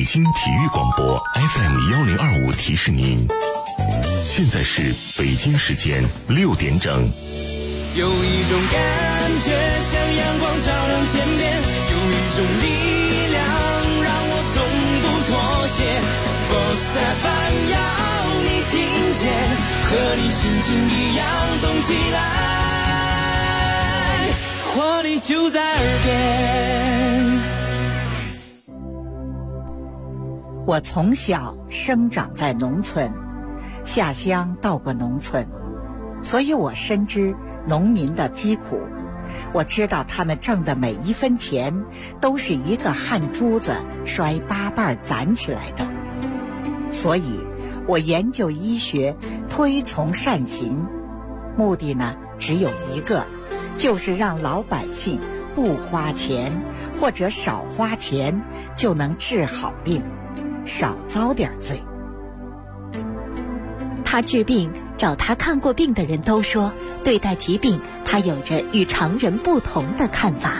京体育广播 FM1025提示您，现在是北京时间6点整。 有一种感觉像阳光照亮天边，有一种力量让我从不妥协。Sports FM 要你听见，和你心情一样动起来，活力就在耳边。 我从小生长在农村，下乡到过农村，所以我深知农民的疾苦。我知道他们挣的每一分钱都是一个汗珠子摔八瓣攒起来的。所以我研究医学，推崇善行，目的呢只有一个，就是让老百姓不花钱或者少花钱就能治好病，少遭点罪。 他治病，找他看过病的人都说，对待疾病他有着与常人不同的看法。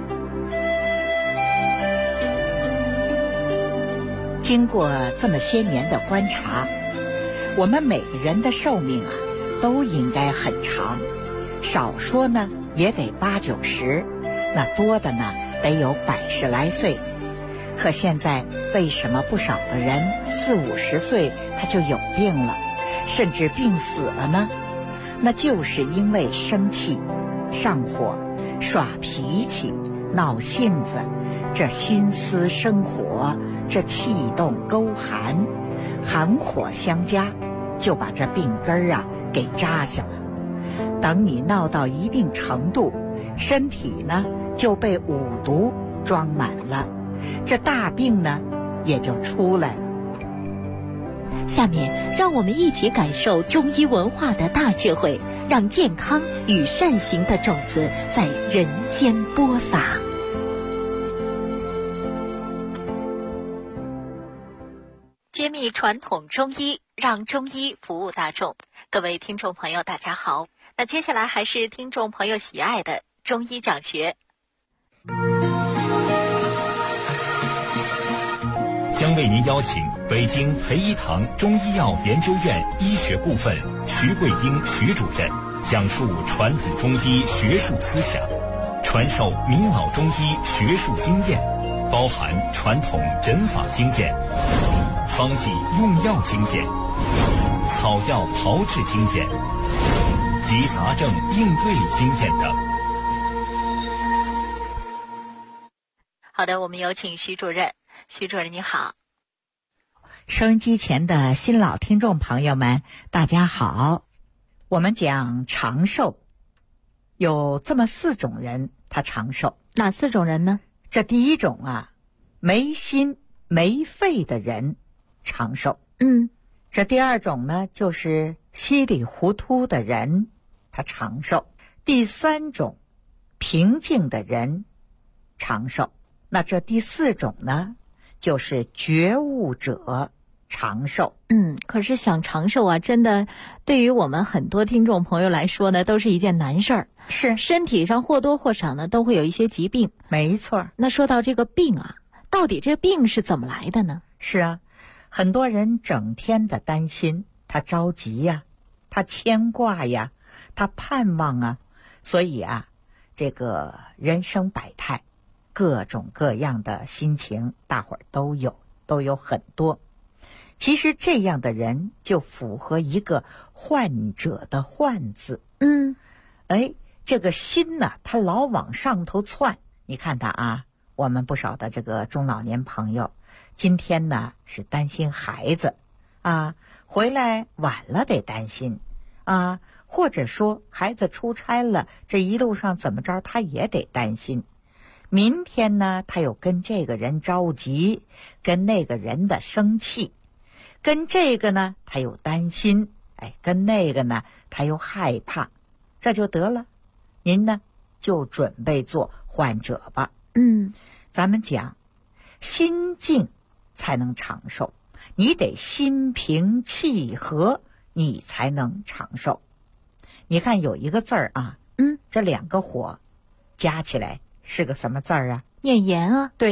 经过这么些年的观察，我们每个人的寿命啊都应该很长，少说呢也得80、90，那多的呢得有100来岁。可现在为什么不少的人40、50岁他就有病了，甚至病死了呢？那就是因为生气、上火、耍脾气、闹性子，这心思生火，这气动勾寒，寒火相加，就把这病根啊给扎下了。等你闹到一定程度，身体呢就被五毒装满了，这大病呢也就出来了。 下面让我们一起感受中医文化的大智慧，让健康与善行的种子在人间播撒。揭秘传统中医，让中医服务大众。各位听众朋友大家好，那接下来还是听众朋友喜爱的中医讲学。 将为您邀请北京培一堂中医药研究院医学部分徐桂英徐主任讲述传统中医学术思想，传授明老中医学术经验，包含传统诊法经验、方剂用药经验、草药炮制经验及杂症应对经验等。 好的，我们有请徐主任。徐主任你好。 收音机前的新老听众朋友们大家好。我们讲长寿，有这么4种人他长寿。 哪4种人呢？ 这第一种啊，没心没肺的人长寿。这第二种呢，就是稀里糊涂的人他长寿。第3种，平静的人长寿。那这第4种呢，就是觉悟者长寿。 可是想长寿啊，真的对于我们很多听众朋友来说呢，都是一件难事儿。 是， 身体上或多或少呢都会有一些疾病。 没错。 那说到这个病啊，到底这病是怎么来的呢？ 是啊，很多人整天的担心，他着急呀，他牵挂呀，他盼望啊，所以啊，这个人生百态，各种各样的心情大伙儿都有很多。其实这样的人就符合一个患者的患字。这个心呢，他老往上头窜。你看他啊，我们不少的这个中老年朋友，今天呢是担心孩子啊，回来晚了得担心啊，或者说孩子出差了，这一路上怎么着他也得担心。明天呢，他又跟这个人着急，跟那个人的生气，跟这个呢他又担心，跟那个呢他又害怕，这就得了。您呢就准备做患者吧。咱们讲心静才能长寿，你得心平气和，你才能长寿。你看有一个字儿啊，这2个火加起来是个什么字儿啊？ 念言啊。 对，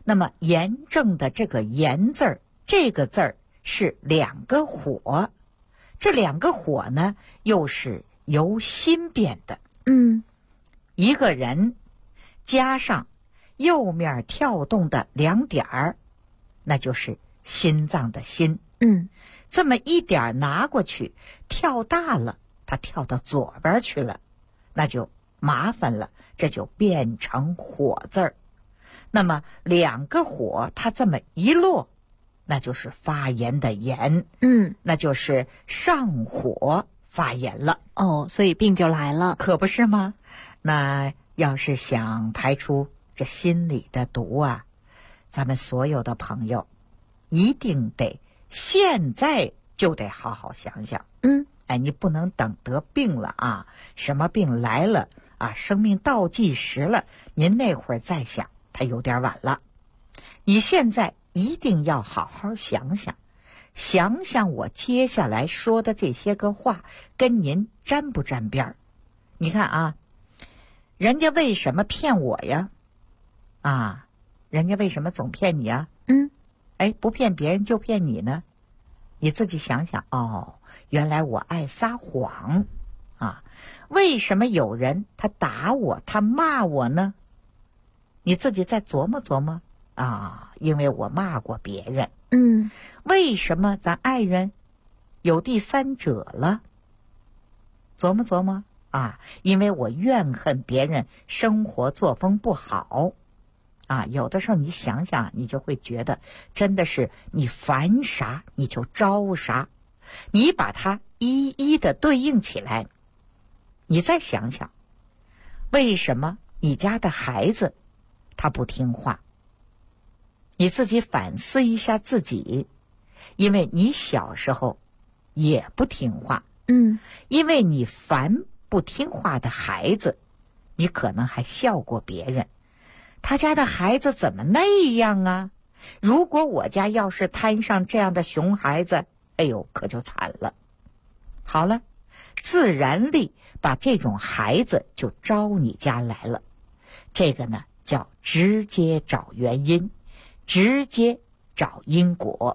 那么炎症的这个炎字儿，这个字儿是两个火，这两个火呢又是由心变的。一个人加上右面跳动的2点儿，那就是心脏的心。这么一点拿过去，跳大了，它跳到左边去了，那就麻烦了，这就变成火字儿。那么两个火它这么一落，那就是发炎的炎。那就是上火发炎了。 所以病就来了。 可不是吗？那要是想排除这心里的毒啊，咱们所有的朋友一定得现在就得好好想想。你不能等得病了啊，什么病来了啊，生命倒计时了，您那会儿再想，它有点晚了。你现在一定要好好想想，想想我接下来说的这些个话跟您沾不沾边儿。你看啊，人家为什么骗我呀？人家为什么总骗你啊？不骗别人就骗你呢？你自己想想，原来我爱撒谎啊！为什么有人他打我，他骂我呢？你自己再琢磨琢磨啊！因为我骂过别人。为什么咱爱人有第三者了？琢磨琢磨啊！因为我怨恨别人生活作风不好。有的时候你想想，你就会觉得真的是你烦啥你就招啥，你把它一一的对应起来。你再想想，为什么你家的孩子他不听话？你自己反思一下自己，因为你小时候也不听话。因为你烦不听话的孩子，你可能还笑过别人，他家的孩子怎么那样啊？如果我家要是摊上这样的熊孩子，可就惨了。好了，自然力把这种孩子就招你家来了。这个呢叫直接找原因，直接找因果。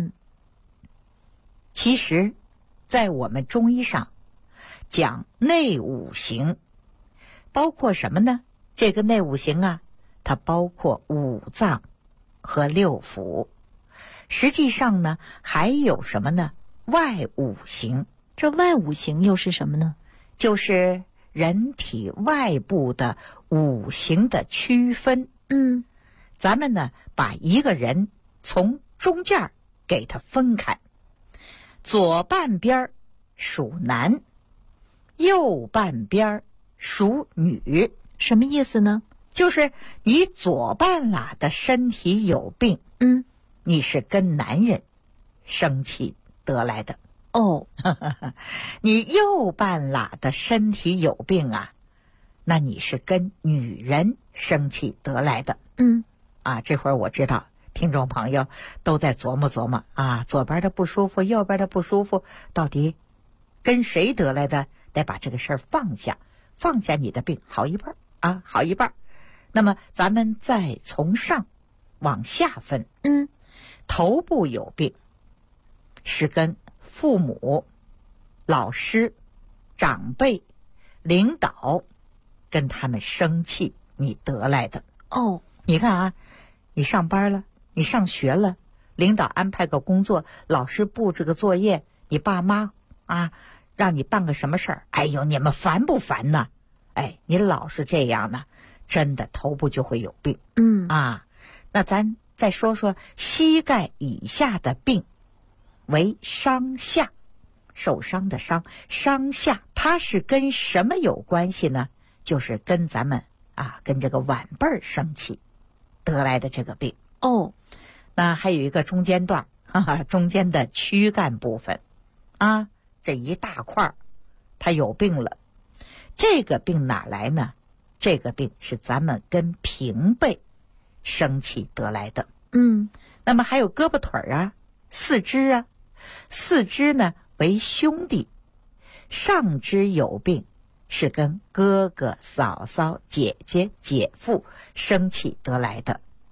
其实在我们中医上讲内五行，包括什么呢？这个内五行啊，它包括五脏和六腑。实际上呢，还有什么呢？外五行。 这外五行又是什么呢？ 就是人体外部的五行的区分。咱们呢，把一个人从中间给他分开，左半边属男，右半边属女。 什么意思呢？ 就是你左半拉的身体有病，你是跟男人生气得来的。你右半拉的身体有病啊，那你是跟女人生气得来的。这会儿我知道听众朋友都在琢磨琢磨啊，左边的不舒服，右边的不舒服，到底跟谁得来的？得把这个事儿放下，放下你的病，好一半啊，好一半。那么咱们再从上往下分。头部有病是跟父母、老师、长辈、领导跟他们生气你得来的。你看啊，你上班了，你上学了，领导安排个工作，老师布置个作业，你爸妈让你办个什么事儿，你们烦不烦呢？你老是这样呢，真的头部就会有病。那咱再说说膝盖以下的病，为伤下，受伤的伤，伤下，它是跟什么有关系呢？就是跟咱们跟这个晚辈儿生气得来的这个病。那还有一个中间段，中间的躯干部分这一大块它有病了。这个病哪来呢？这个病是咱们跟平辈生气得来的。那么还有胳膊腿四肢四肢呢为兄弟，上肢有病是跟哥哥、嫂嫂、姐姐、姐夫生气得来的。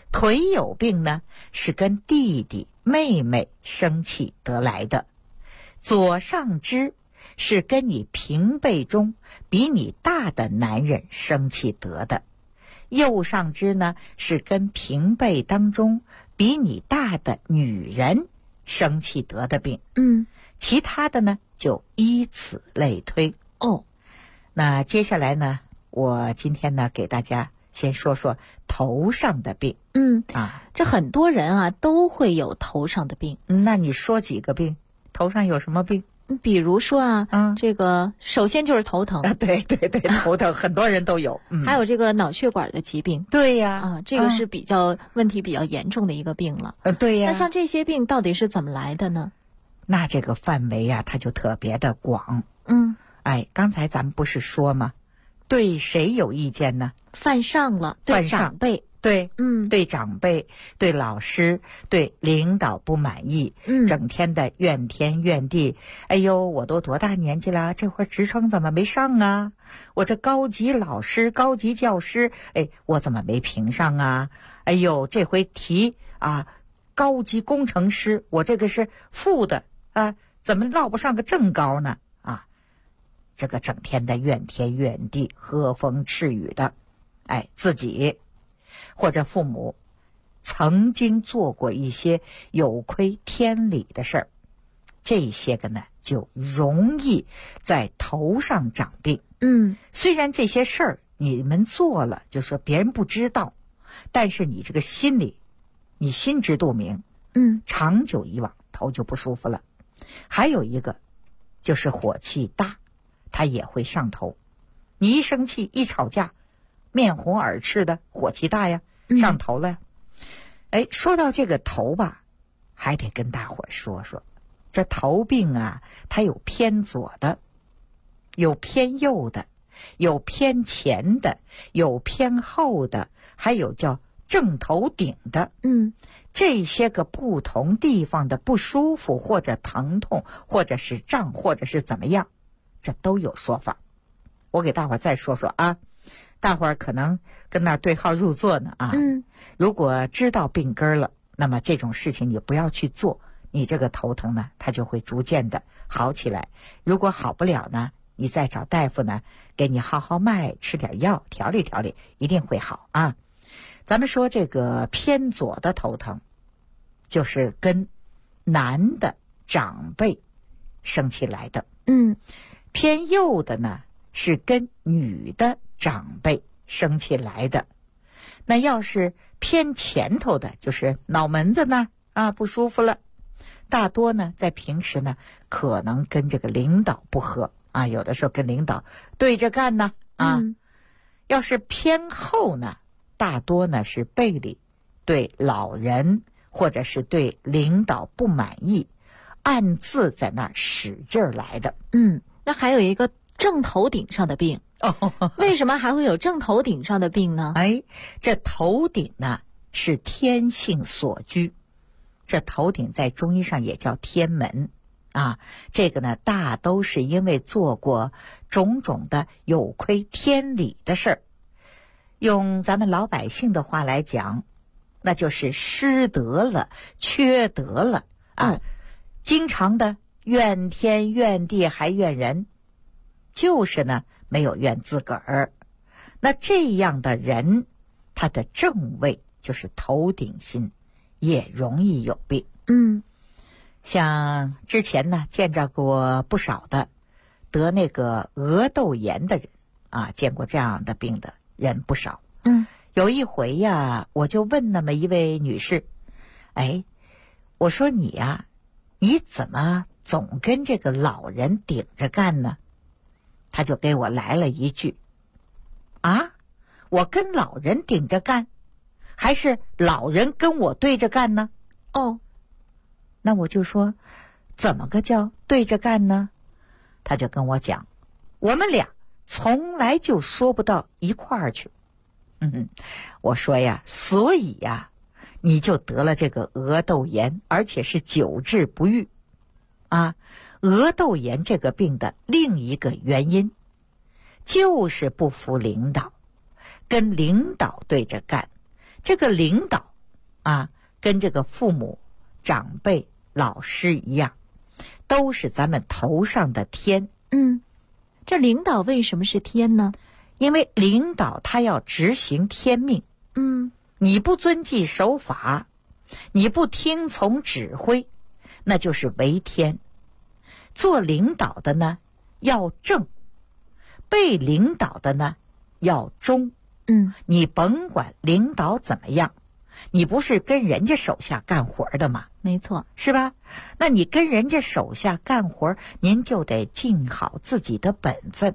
腿有病呢，是跟弟弟妹妹生气得来的；左上肢是跟你平辈中比你大的男人生气得的；右上肢呢，是跟平辈当中比你大的女人生气得的病。其他的呢，就依此类推。那接下来呢，我今天呢，给大家先说说头上的病。 这很多人啊都会有头上的病。 那你说几个病？头上有什么病？ 比如说这个首先就是头疼。 对，头疼很多人都有。 还有这个脑血管的疾病。 对呀。 这个是问题比较严重的一个病了。 对呀。 那像这些病到底是怎么来的呢？ 那这个范围啊，它就特别的广。刚才咱们不是说吗？对谁有意见呢？ 犯上了，对长辈。 对，对长辈，对老师，对领导不满意，整天的怨天怨地。哎呦，我都多大年纪了，这会儿职称怎么没上啊？我这高级老师、高级教师，我怎么没评上啊？哎呦，这回提高级工程师，我这个是副的啊，怎么落不上个正高呢？这个整天的怨天怨地、喝风赤雨的，自己或者父母曾经做过一些有亏天理的事儿，这些个呢就容易在头上长病。虽然这些事儿你们做了，就说别人不知道，但是你这个心里，你心知肚明。长久以往，头就不舒服了。还有一个就是火气大，它也会上头。你一生气一吵架，面红耳赤的，火气大呀，上头了呀。说到这个头吧，还得跟大伙说说，这头病啊，它有偏左的，有偏右的，有偏前的，有偏后的，还有叫正头顶的。这些个不同地方的不舒服或者疼痛或者是胀或者是怎么样，这都有说法。我给大伙再说说啊，大伙可能跟那对号入座呢啊。如果知道病根了，那么这种事情你不要去做，你这个头疼呢，它就会逐渐的好起来。如果好不了呢，你再找大夫呢，给你号脉，吃点药，调理调理，一定会好啊。咱们说这个偏左的头疼，就是跟男的长辈生气来的。偏右的呢，是跟女的长辈生气来的。那要是偏前头的，就是脑门子呢不舒服了，大多呢在平时呢可能跟这个领导不和有的时候跟领导对着干呢要是偏后呢，大多呢是背里对老人或者是对领导不满意，暗自在那儿使劲儿来的。 那还有一个正头顶上的病。为什么还会有正头顶上的病呢？ 这头顶呢是天性所居，这头顶在中医上也叫天门这个呢大都是因为做过种种的有亏天理的事儿。用咱们老百姓的话来讲，那就是失德了，缺德了经常的怨天怨地还怨人，就是呢没有怨自个儿。那这样的人，他的正位就是头顶心，也容易有病。像之前呢见着过不少的得那个鹅窦炎的人见过这样的病的人不少。有一回呀，我就问那么一位女士，我说你你怎么总跟这个老人顶着干呢？她就给我来了一句，我跟老人顶着干，还是老人跟我对着干呢？那我就说，怎么个叫对着干呢？她就跟我讲，我们俩从来就说不到一块儿去。我说呀，所以呀，你就得了这个鹅窦炎，而且是久治不愈鹅窦炎这个病的另一个原因，就是不服领导，跟领导对着干。这个领导啊，跟这个父母、长辈、老师一样，都是咱们头上的天。 这领导为什么是天呢？ 因为领导他要执行天命。你不遵纪守法，你不听从指挥，那就是违天。做领导的呢要正，被领导的呢要忠。你甭管领导怎么样，你不是跟人家手下干活的吗？ 没错， 是吧？那你跟人家手下干活，您就得尽好自己的本分。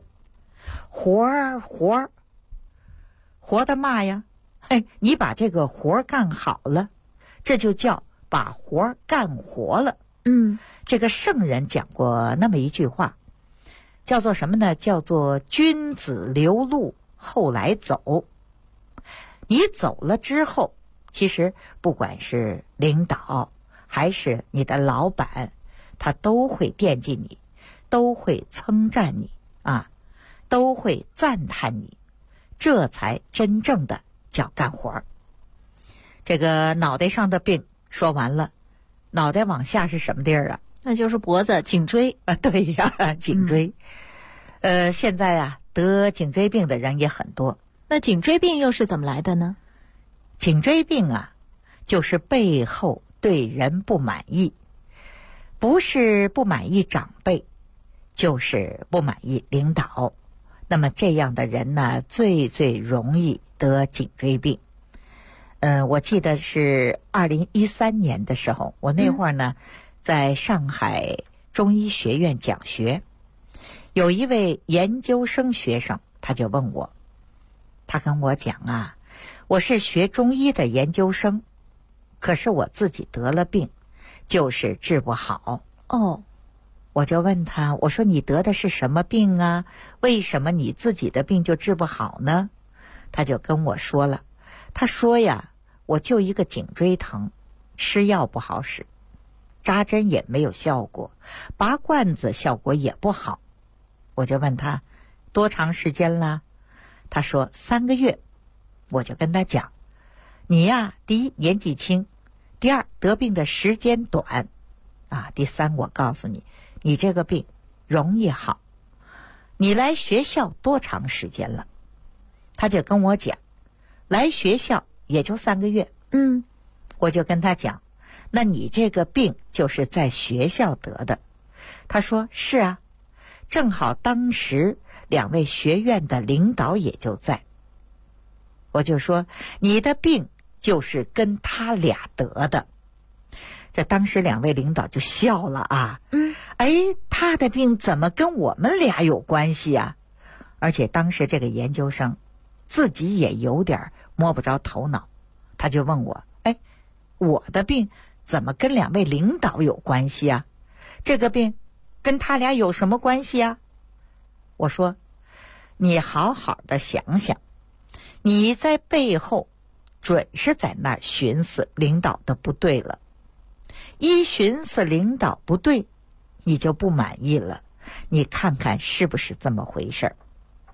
活的嘛呀？你把这个活干好了，这就叫把活干活了。这个圣人讲过那么一句话，叫做什么呢？叫做君子留路，后来走。你走了之后，其实不管是领导还是你的老板，他都会惦记你，都会称赞你啊，都会赞叹你，这才真正的叫干活。这个脑袋上的病说完了，脑袋往下是什么地儿啊？ 那就是脖子、颈椎啊，对呀，颈椎。现在啊，得颈椎病的人也很多。 那颈椎病又是怎么来的呢？ 颈椎病啊，就是背后对人不满意，不是不满意长辈，就是不满意领导。那么这样的人呢，最容易得颈椎病。我记得是2013年的时候，我那会儿呢，在上海中医学院讲学，有一位研究生学生，他就问我，他跟我讲啊，我是学中医的研究生，可是我自己得了病，就是治不好。我就问他，我说你得的是什么病啊？为什么你自己的病就治不好呢？他就跟我说了，他说呀，我就一个颈椎疼，吃药不好使，扎针也没有效果，拔罐子效果也不好。我就问他多长时间了？他说3个月。我就跟他讲，你呀，第一年纪轻，第二得病的时间短啊，第三我告诉你，你这个病容易好。你来学校多长时间了？他就跟我讲，来学校也就3个月。我就跟他讲，那你这个病就是在学校得的。他说是啊，正好当时2位学院的领导也就在。我就说你的病就是跟他俩得的。这当时2位领导就笑了啊，他的病怎么跟我们俩有关系啊？而且当时这个研究生自己也有点摸不着头脑，他就问我，我的病怎么跟2位领导有关系啊？这个病跟他俩有什么关系啊？我说，你好好的想想，你在背后准是在那儿寻思领导的不对了，一寻思领导不对，你就不满意了，你看看是不是这么回事儿？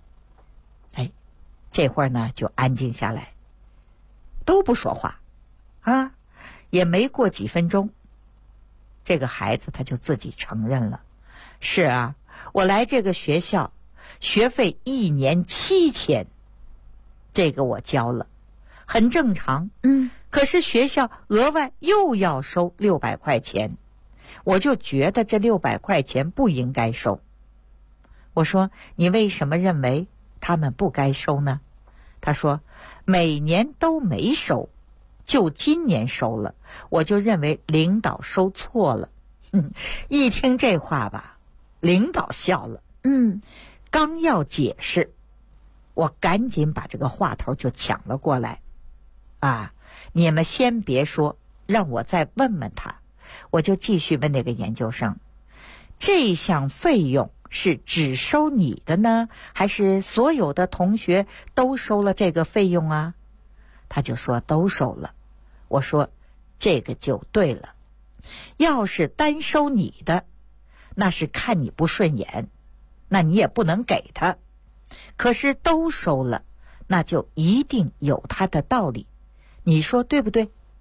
这会儿呢就安静下来，都不说话啊。也没过几分钟，这个孩子他就自己承认了，是啊，我来这个学校学费1年7000，这个我交了，很正常。可是学校额外又要收600块钱，我就觉得这600块钱不应该收。我说你为什么认为他们不该收呢？他说每年都没收，就今年收了，我就认为领导收错了。一听这话吧，领导笑了。刚要解释，我赶紧把这个话头就抢了过来。你们先别说，让我再问问他。我就继续问那个研究生，这项费用是只收你的呢，还是所有的同学都收了这个费用啊？他就说都收了。我说这个就对了，要是单收你的，那是看你不顺眼，那你也不能给他。可是都收了，那就一定有他的道理，你说对不对？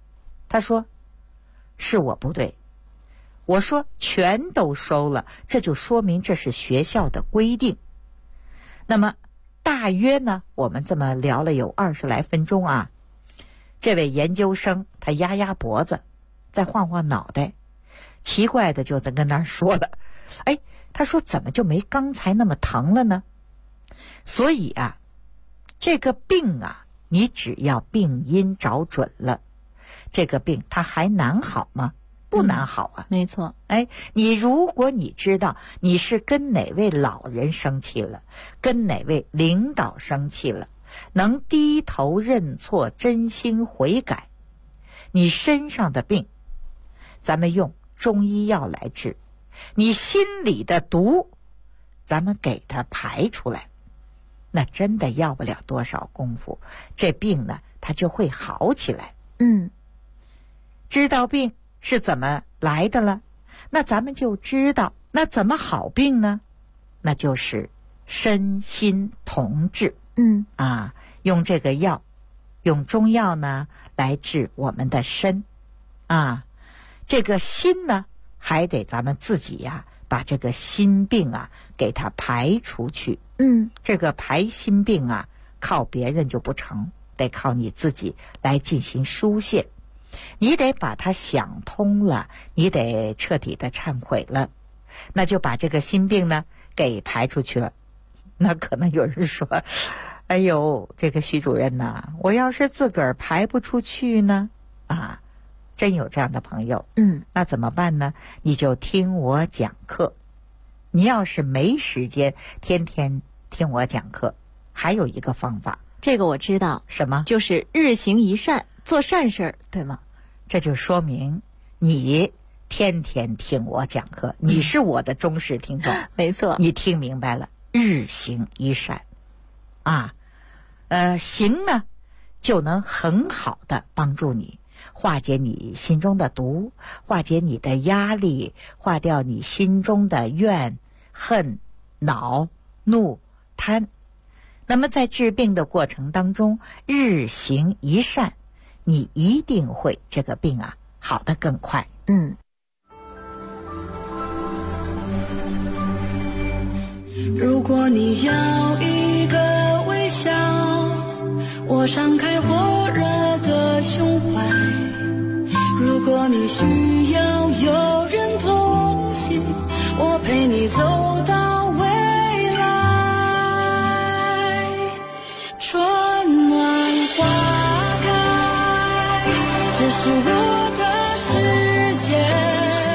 他说是我不对。我说全都收了，这就说明这是学校的规定。那么大约呢，我们这么聊了有20来分钟啊。这位研究生他压压脖子，再晃晃脑袋，奇怪的就跟那儿说了，哎，他说怎么就没刚才那么疼了呢？所以啊，这个病啊，你只要病因找准了，这个病它还难好吗？不难好啊。 没错。 哎，如果你知道你是跟哪位老人生气了，跟哪位领导生气了，能低头认错，真心悔改，你身上的病咱们用中医药来治，你心里的毒咱们给它排出来，那真的要不了多少功夫，这病呢它就会好起来。知道病是怎么来的了，那咱们就知道那怎么好病呢？那就是身心同治。用这个药，用中药呢来治我们的身啊。这个心呢，还得咱们自己呀，把这个心病啊给它排出去。这个排心病啊，靠别人就不成，得靠你自己来进行疏泄。你得把它想通了，你得彻底的忏悔了，那就把这个心病呢给排出去了。那可能有人说，哎呦，这个徐主任呐，我要是自个儿排不出去呢？啊，真有这样的朋友。那怎么办呢？你就听我讲课。你要是没时间天天听我讲课，还有一个方法。 这个我知道。 什么？ 就是日行一善，做善事儿，对吗？ 这就说明你天天听我讲课，你是我的忠实听众。 没错。 你听明白了，日行一善啊，行呢就能很好的帮助你化解你心中的毒，化解你的压力，化掉你心中的怨恨恼怒贪。那么在治病的过程当中，日行一善，你一定会这个病啊好得更快。 如果你要一个微笑，我敞开火热的胸怀；如果你需要有人同行，我陪你走到未来。春暖花开，这是我的世界。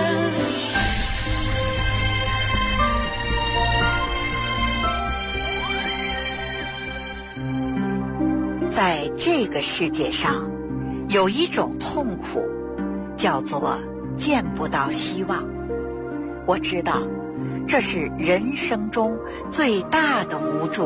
在这个世界上，有一种痛苦，叫做见不到希望。我知道，这是人生中最大的无助。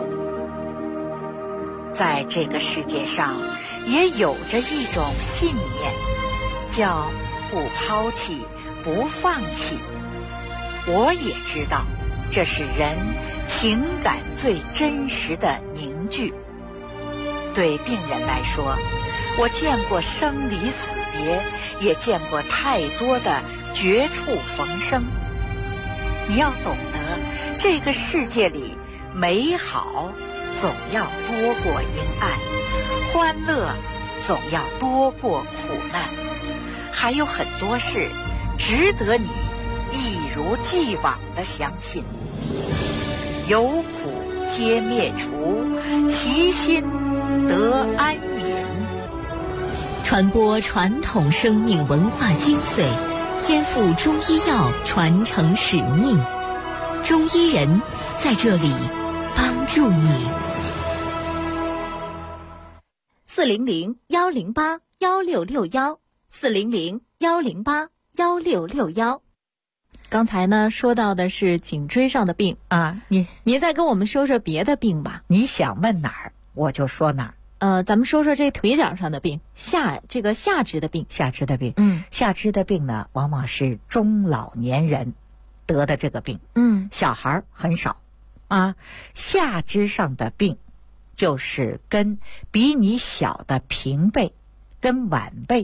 在这个世界上，也有着一种信念，叫不抛弃，不放弃。我也知道，这是人情感最真实的凝聚。对病人来说，我见过生离死别，也见过太多的绝处逢生。你要懂得，这个世界里美好总要多过阴暗，欢乐总要多过苦难，还有很多事值得你一如既往的相信。有苦皆灭除，其心得安隐。 传播传统生命文化精髓，肩负中医药传承使命。中医人在这里帮助你。400-108-1661，400-108-1661。刚才呢说到的是颈椎上的病啊， 你再跟我们说说别的病吧。 你想问哪儿我就说哪儿。 咱们说说这腿脚上的病，下肢的病。 下肢的病，下肢的病呢，往往是中老年人得的这个病，小孩很少啊。下肢上的病，就是跟比你小的平辈、跟晚辈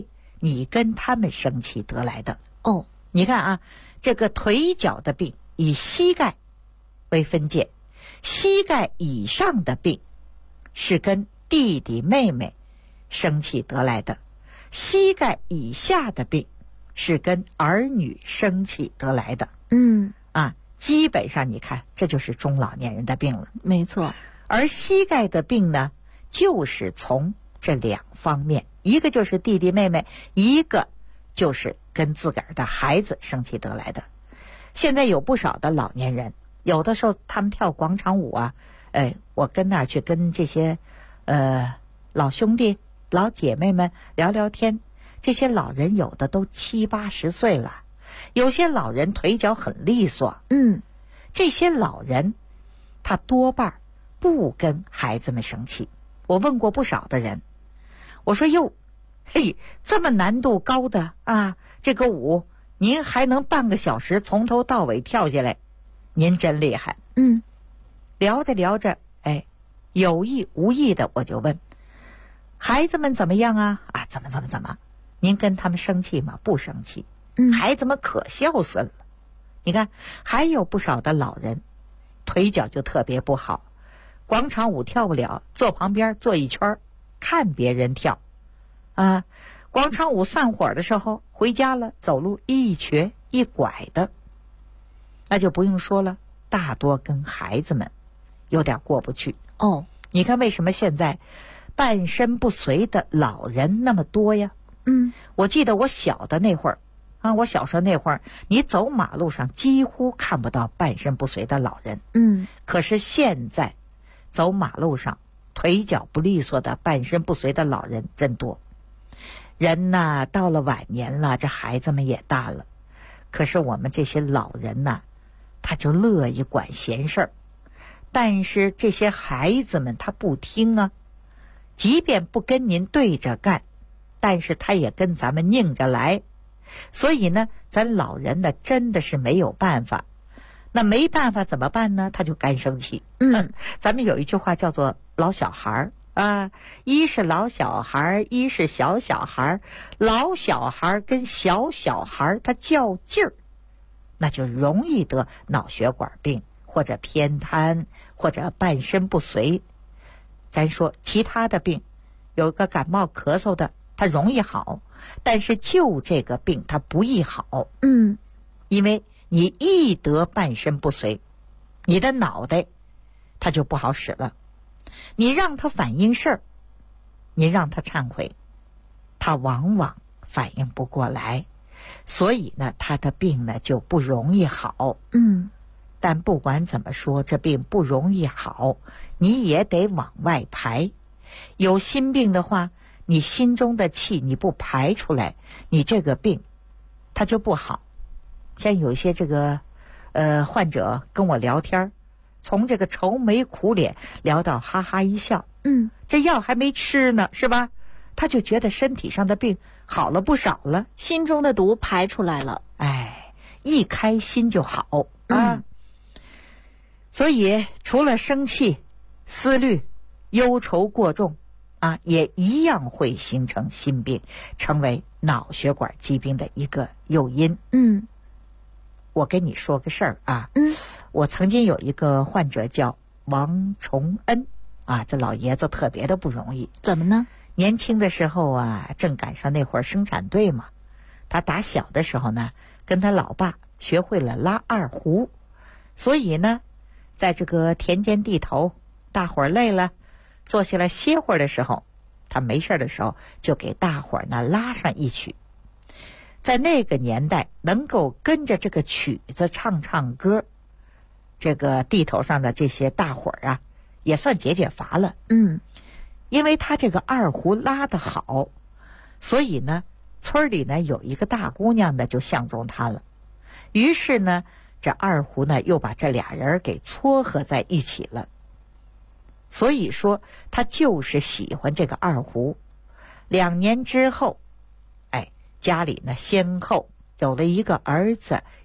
你跟他们生气得来的。 哦， 你看啊，这个腿脚的病以膝盖为分界，膝盖以上的病是跟弟弟妹妹生气得来的，膝盖以下的病是跟儿女生气得来的。基本上你看，这就是中老年人的病了。 没错。 而膝盖的病呢，就是从这两方面，一个就是弟弟妹妹，一个就是跟自个儿的孩子生气得来的。现在有不少的老年人，有的时候他们跳广场舞啊，我跟那儿去跟这些老兄弟老姐妹们聊聊天。这些老人有的都70、80岁了，有些老人腿脚很利索。这些老人他多半不跟孩子们生气。我问过不少的人，我说哟，嘿，这么难度高的啊，这个舞您还能半个小时从头到尾跳下来，您真厉害。聊着聊着，有意无意的我就问，孩子们怎么样啊？怎么？您跟他们生气吗？不生气。孩子们可孝顺了。你看，还有不少的老人腿脚就特别不好，广场舞跳不了，坐旁边坐一圈看别人跳啊。广场舞散伙的时候回家了，走路一瘸一拐的，那就不用说了，大多跟孩子们有点过不去。你看为什么现在半身不遂的老人那么多呀？我记得我小的那会儿我小时候那会儿，你走马路上几乎看不到半身不遂的老人。可是现在走马路上腿脚不利索的半身不遂的老人真多。人呐，到了晚年了，这孩子们也大了，可是我们这些老人呐，他就乐意管闲事儿。但是这些孩子们他不听啊，即便不跟您对着干，但是他也跟咱们拧着来。所以呢，咱老人呢真的是没有办法。那没办法怎么办呢？他就干生气。咱们有一句话叫做老小孩啊，一是老小孩，一是小小孩。老小孩跟小小孩他较劲儿，那就容易得脑血管病，或者偏瘫，或者半身不遂。咱说其他的病，有个感冒咳嗽的它容易好，但是就这个病它不易好。因为你一得半身不遂，你的脑袋它就不好使了。你让他反应事儿，你让他忏悔，他往往反应不过来，所以呢他的病呢就不容易好。但不管怎么说，这病不容易好，你也得往外排。有心病的话，你心中的气你不排出来，你这个病它就不好。像有一些这个患者跟我聊天，从这个愁眉苦脸聊到哈哈一笑，这药还没吃呢，是吧？他就觉得身体上的病好了不少了， 心中的毒排出来了。 一开心就好啊。所以除了生气、思虑、忧愁过重也一样会形成心病，成为脑血管疾病的一个诱因。我跟你说个事儿啊。我曾经有一个患者叫王崇恩这老爷子特别的不容易。 怎么呢？ 年轻的时候正赶上那会儿生产队嘛，他打小的时候呢，跟他老爸学会了拉二胡，所以呢，在这个田间地头，大伙儿累了，坐下来歇会儿的时候，他没事的时候就给大伙儿呢拉上一曲。在那个年代，能够跟着这个曲子唱歌，这个地头上的这些大伙儿也算解乏了。因为他这个二胡拉得好，所以呢，村里呢有一个大姑娘呢就相中他了。于是呢，这二胡呢又把这俩人给撮合在一起了。所以说他就是喜欢这个二胡。2年之后，家里呢先后有了一个儿子